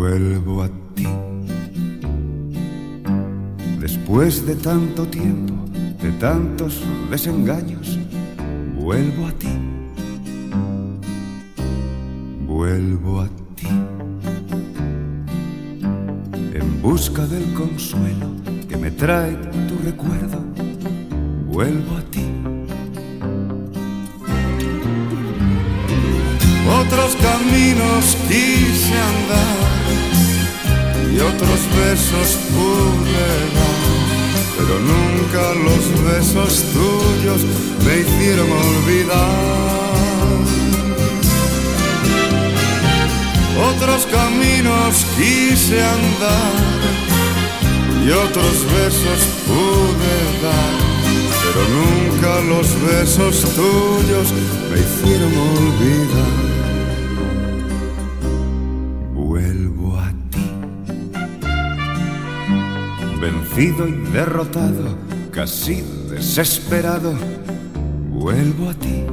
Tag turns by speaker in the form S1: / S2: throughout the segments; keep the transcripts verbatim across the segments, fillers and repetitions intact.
S1: Vuelvo a ti. Después de tanto tiempo, de tantos desengaños, vuelvo a ti. Vuelvo a ti. En busca del consuelo que me trae tu recuerdo, vuelvo a ti. Otros caminos quise andar y otros besos pude dar, pero nunca los besos tuyos me hicieron olvidar. Otros caminos quise andar y otros besos pude dar, pero nunca los besos tuyos me hicieron olvidar. Vuelvo a ti. Vencido y derrotado, casi desesperado, vuelvo a ti.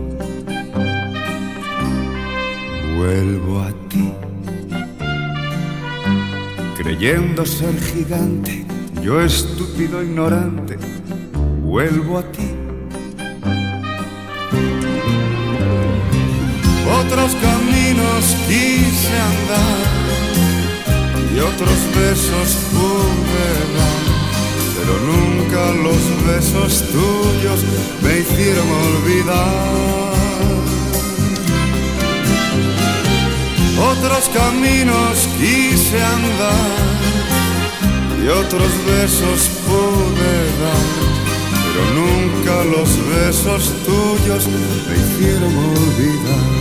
S1: Vuelvo a ti. Creyendo ser gigante, yo estúpido ignorante, vuelvo a ti. Otros caminos quise andar y otros besos pude dar, pero nunca los besos tuyos me hicieron olvidar. Otros caminos quise andar y otros besos pude dar, pero nunca los besos tuyos me hicieron olvidar.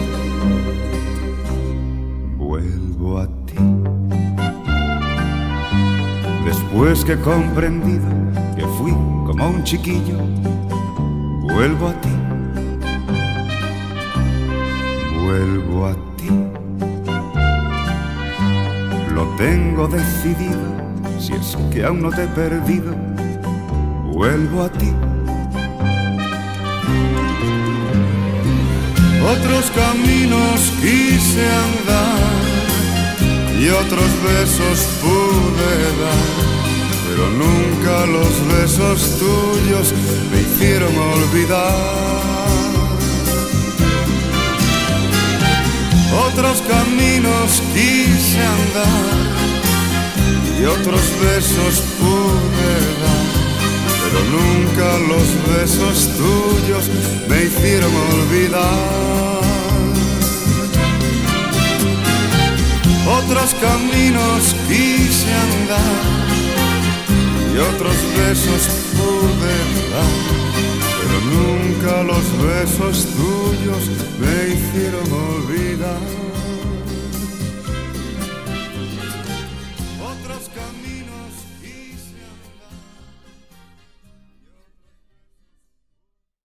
S1: Vuelvo a ti. Después que he comprendido que fui como un chiquillo, vuelvo a ti. Vuelvo a ti. Lo tengo decidido, si es que aún no te he perdido, vuelvo a ti. Otros caminos quise andar y otros besos pude dar, pero nunca los besos tuyos me hicieron olvidar. Otros caminos quise andar y otros besos pude dar, pero nunca los besos tuyos me hicieron olvidar. Otros caminos quise andar y otros besos pude dar, pero nunca los besos tuyos me hicieron olvidar.